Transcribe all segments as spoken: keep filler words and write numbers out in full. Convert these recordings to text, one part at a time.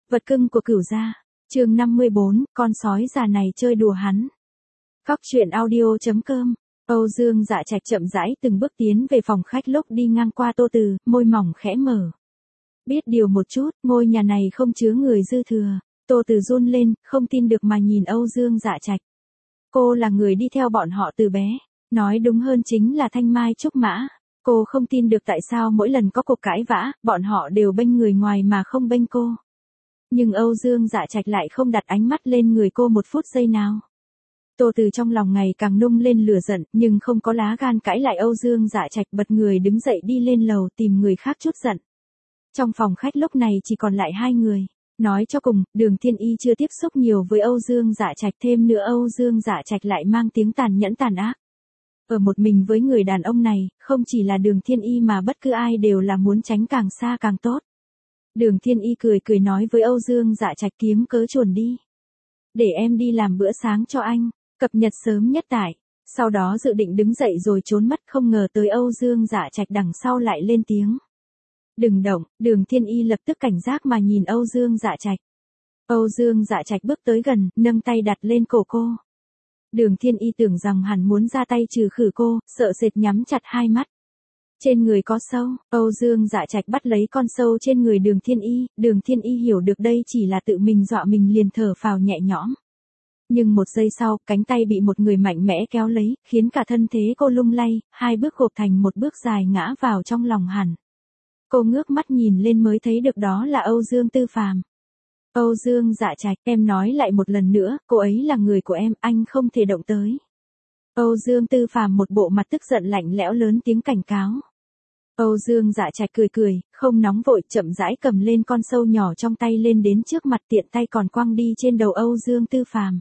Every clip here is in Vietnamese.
Vật cưng của Cửu gia. Chương năm mươi bốn, con sói già này chơi đùa hắn. Cóc truyện audio chấm com. Âu Dương Dạ Trạch chậm rãi từng bước tiến về phòng khách, lúc đi ngang qua Tô Từ, môi mỏng khẽ mở. Biết điều một chút, ngôi nhà này không chứa người dư thừa. Tô Từ run lên, không tin được mà nhìn Âu Dương Dạ Trạch. Cô là người đi theo bọn họ từ bé, nói đúng hơn chính là thanh mai trúc mã. Cô không tin được tại sao mỗi lần có cuộc cãi vã, bọn họ đều bênh người ngoài mà không bênh cô. Nhưng Âu Dương Dạ Trạch lại không đặt ánh mắt lên người cô một phút giây nào. Tô Từ trong lòng ngày càng nung lên lửa giận, nhưng không có lá gan cãi lại Âu Dương Dạ Trạch, bật người đứng dậy đi lên lầu tìm người khác chút giận. Trong phòng khách lúc này chỉ còn lại hai người. Nói cho cùng, Đường Thiên Y chưa tiếp xúc nhiều với Âu Dương Dạ Trạch, thêm nữa Âu Dương Dạ Trạch lại mang tiếng tàn nhẫn tàn ác. Ở một mình với người đàn ông này, không chỉ là Đường Thiên Y mà bất cứ ai đều là muốn tránh càng xa càng tốt. Đường Thiên Y cười cười nói với Âu Dương Dạ Trạch, kiếm cớ chuồn đi. Để em đi làm bữa sáng cho anh, cập nhật sớm nhất tại. Sau đó dự định đứng dậy rồi trốn mất, không ngờ tới Âu Dương Dạ Trạch đằng sau lại lên tiếng. Đừng động. Đường Thiên Y lập tức cảnh giác mà nhìn Âu Dương Dạ Trạch. Âu Dương Dạ Trạch bước tới gần, nâng tay đặt lên cổ cô. Đường Thiên Y tưởng rằng hắn muốn ra tay trừ khử cô, sợ sệt nhắm chặt hai mắt. Trên người có sâu. Âu Dương Dạ Trạch bắt lấy con sâu trên người Đường Thiên Y, Đường Thiên Y hiểu được đây chỉ là tự mình dọa mình, liền thở phào nhẹ nhõm. Nhưng một giây sau, cánh tay bị một người mạnh mẽ kéo lấy, khiến cả thân thế cô lung lay, hai bước gộp thành một bước dài ngã vào trong lòng hắn. Cô ngước mắt nhìn lên mới thấy được đó là Âu Dương Tư Phàm. Âu Dương Dạ Trạch, em nói lại một lần nữa, cô ấy là người của em, anh không thể động tới. Âu Dương Tư Phàm một bộ mặt tức giận lạnh lẽo lớn tiếng cảnh cáo. Âu Dương Dạ Trạch cười cười, không nóng vội, chậm rãi cầm lên con sâu nhỏ trong tay lên đến trước mặt, tiện tay còn quăng đi trên đầu Âu Dương Tư Phàm.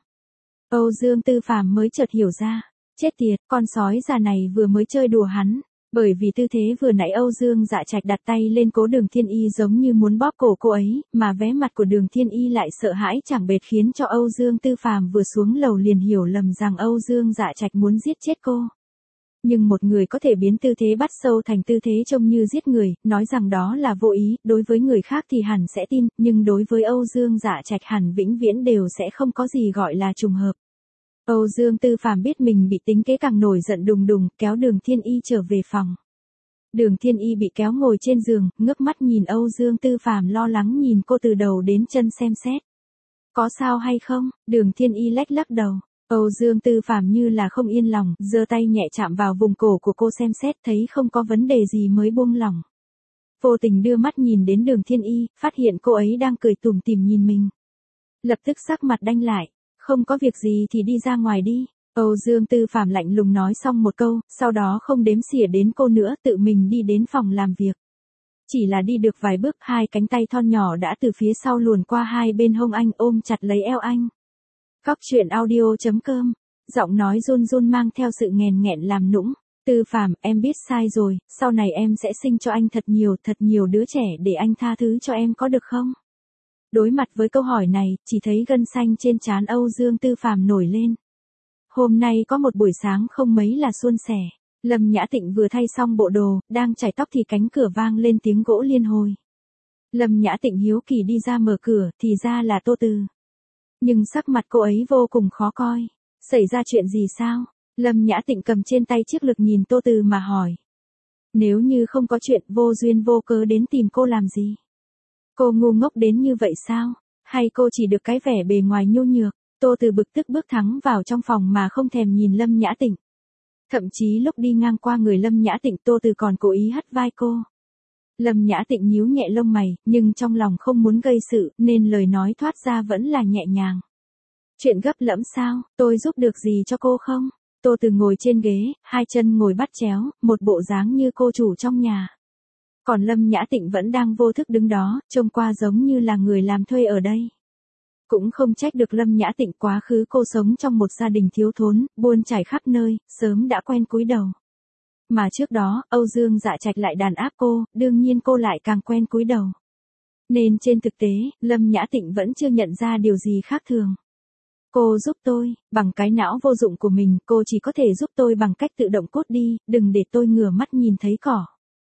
Âu Dương Tư Phàm mới chợt hiểu ra, chết tiệt, con sói già này vừa mới chơi đùa hắn. Bởi vì tư thế vừa nãy Âu Dương Dạ Trạch đặt tay lên cố Đường Thiên Y giống như muốn bóp cổ cô ấy, mà vé mặt của Đường Thiên Y lại sợ hãi chẳng bệt, khiến cho Âu Dương Tư Phàm vừa xuống lầu liền hiểu lầm rằng Âu Dương Dạ Trạch muốn giết chết cô. Nhưng một người có thể biến tư thế bắt sâu thành tư thế trông như giết người, nói rằng đó là vô ý, đối với người khác thì hẳn sẽ tin, nhưng đối với Âu Dương Dạ Trạch hẳn vĩnh viễn đều sẽ không có gì gọi là trùng hợp. Âu Dương Tư Phàm biết mình bị tính kế càng nổi giận đùng đùng, kéo Đường Thiên Y trở về phòng. Đường Thiên Y bị kéo ngồi trên giường, ngước mắt nhìn Âu Dương Tư Phàm, lo lắng nhìn cô từ đầu đến chân xem xét. Có sao hay không? Đường Thiên Y lách lắc đầu. Âu Dương Tư Phàm như là không yên lòng, giơ tay nhẹ chạm vào vùng cổ của cô xem xét, thấy không có vấn đề gì mới buông lỏng. Vô tình đưa mắt nhìn đến Đường Thiên Y, phát hiện cô ấy đang cười tủm tỉm nhìn mình. Lập tức sắc mặt đanh lại. Không có việc gì thì đi ra ngoài đi. Âu Dương Tư Phàm lạnh lùng nói xong một câu, sau đó không đếm xỉa đến cô nữa, tự mình đi đến phòng làm việc. Chỉ là đi được vài bước, hai cánh tay thon nhỏ đã từ phía sau luồn qua hai bên hông anh, ôm chặt lấy eo anh. Cóc truyện audio chấm com. Giọng nói run run mang theo sự nghèn nghẹn làm nũng. Tư Phàm, em biết sai rồi, sau này em sẽ sinh cho anh thật nhiều, thật nhiều đứa trẻ để anh tha thứ cho em, có được không? Đối mặt với câu hỏi này, chỉ thấy gân xanh trên trán Âu Dương Tư Phàm nổi lên. Hôm nay có một buổi sáng không mấy là suôn sẻ. Lâm Nhã Tịnh vừa thay xong bộ đồ, đang chải tóc thì cánh cửa vang lên tiếng gỗ liên hồi. Lâm Nhã Tịnh hiếu kỳ đi ra mở cửa, thì ra là Tô Từ. Nhưng sắc mặt cô ấy vô cùng khó coi. Xảy ra chuyện gì sao? Lâm Nhã Tịnh cầm trên tay chiếc lược nhìn Tô Từ mà hỏi. Nếu như không có chuyện, vô duyên vô cớ đến tìm cô làm gì? Cô ngu ngốc đến như vậy sao? Hay cô chỉ được cái vẻ bề ngoài nhu nhược? Tô Từ bực tức bước thẳng vào trong phòng mà không thèm nhìn Lâm Nhã Tịnh. Thậm chí lúc đi ngang qua người Lâm Nhã Tịnh, Tô Từ còn cố ý hất vai cô. Lâm Nhã Tịnh nhíu nhẹ lông mày, nhưng trong lòng không muốn gây sự, nên lời nói thoát ra vẫn là nhẹ nhàng. Chuyện gấp lắm sao, tôi giúp được gì cho cô không? Tô Từ ngồi trên ghế, hai chân ngồi bắt chéo, một bộ dáng như cô chủ trong nhà. Còn Lâm Nhã Tịnh vẫn đang vô thức đứng đó, trông qua giống như là người làm thuê ở đây. Cũng không trách được Lâm Nhã Tịnh, quá khứ cô sống trong một gia đình thiếu thốn, buôn trải khắp nơi, sớm đã quen cúi đầu. Mà trước đó, Âu Dương Dạ Trạch lại đàn áp cô, đương nhiên cô lại càng quen cúi đầu. Nên trên thực tế, Lâm Nhã Tịnh vẫn chưa nhận ra điều gì khác thường. Cô giúp tôi, bằng cái não vô dụng của mình, cô chỉ có thể giúp tôi bằng cách tự động cút đi, đừng để tôi ngửa mắt nhìn thấy cỏ.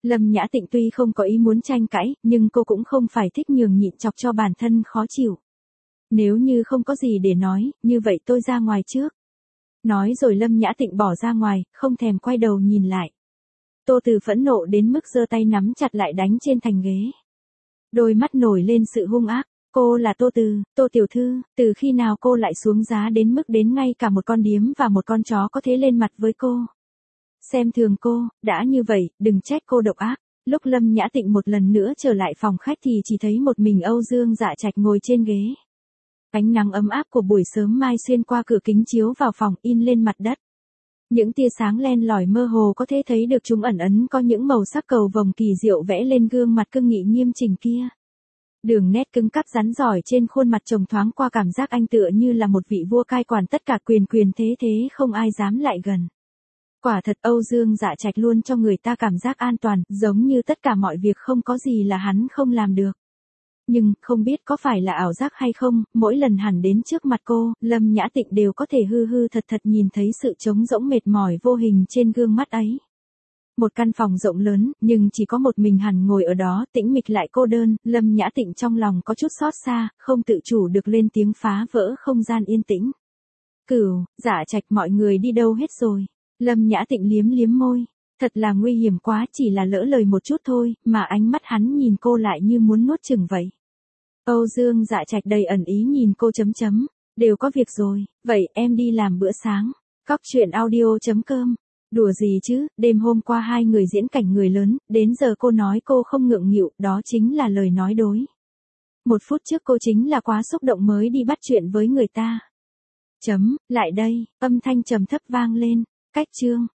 Lâm Nhã Tịnh tuy không có ý muốn tranh cãi, nhưng cô cũng không phải thích nhường nhịn chọc cho bản thân khó chịu. Nếu như không có gì để nói, như vậy tôi ra ngoài trước. Nói rồi Lâm Nhã Tịnh bỏ ra ngoài, không thèm quay đầu nhìn lại. Tô Từ phẫn nộ đến mức giơ tay nắm chặt lại đánh trên thành ghế. Đôi mắt nổi lên sự hung ác. Cô là Tô Từ, Tô tiểu thư, từ khi nào cô lại xuống giá đến mức đến ngay cả một con điếm và một con chó có thể lên mặt với cô. Xem thường cô, đã như vậy, đừng trách cô độc ác. Lúc Lâm Nhã Tịnh một lần nữa trở lại phòng khách thì chỉ thấy một mình Âu Dương Dạ Trạch ngồi trên ghế. Ánh nắng ấm áp của buổi sớm mai xuyên qua cửa kính chiếu vào phòng in lên mặt đất. Những tia sáng len lỏi mơ hồ có thể thấy được chúng ẩn ẩn có những màu sắc cầu vồng kỳ diệu vẽ lên gương mặt cương nghị nghiêm chỉnh kia. Đường nét cứng cáp rắn giỏi trên khuôn mặt chồng thoáng qua cảm giác anh tựa như là một vị vua cai quản tất cả quyền quyền thế thế không ai dám lại gần. Quả thật Âu Dương Dạ Trạch luôn cho người ta cảm giác an toàn, giống như tất cả mọi việc không có gì là hắn không làm được. Nhưng, không biết có phải là ảo giác hay không, mỗi lần hắn đến trước mặt cô, Lâm Nhã Tịnh đều có thể hư hư thật thật nhìn thấy sự trống rỗng mệt mỏi vô hình trên gương mắt ấy. Một căn phòng rộng lớn, nhưng chỉ có một mình hắn ngồi ở đó, tĩnh mịch lại cô đơn, Lâm Nhã Tịnh trong lòng có chút xót xa, không tự chủ được lên tiếng phá vỡ không gian yên tĩnh. Cửu, Dạ Trạch mọi người đi đâu hết rồi? Lâm Nhã Tịnh liếm liếm môi. Thật là nguy hiểm quá, chỉ là lỡ lời một chút thôi, mà ánh mắt hắn nhìn cô lại như muốn nuốt chửng vậy. Âu Dương Dạ Trạch đầy ẩn ý nhìn cô chấm chấm. Đều có việc rồi, vậy em đi làm bữa sáng. Cóc truyện audio chấm com. Đùa gì chứ, đêm hôm qua hai người diễn cảnh người lớn, đến giờ cô nói cô không ngượng nghịu, đó chính là lời nói dối. Một phút trước cô chính là quá xúc động mới đi bắt chuyện với người ta. Chấm, lại đây, âm thanh trầm thấp vang lên, cách chương.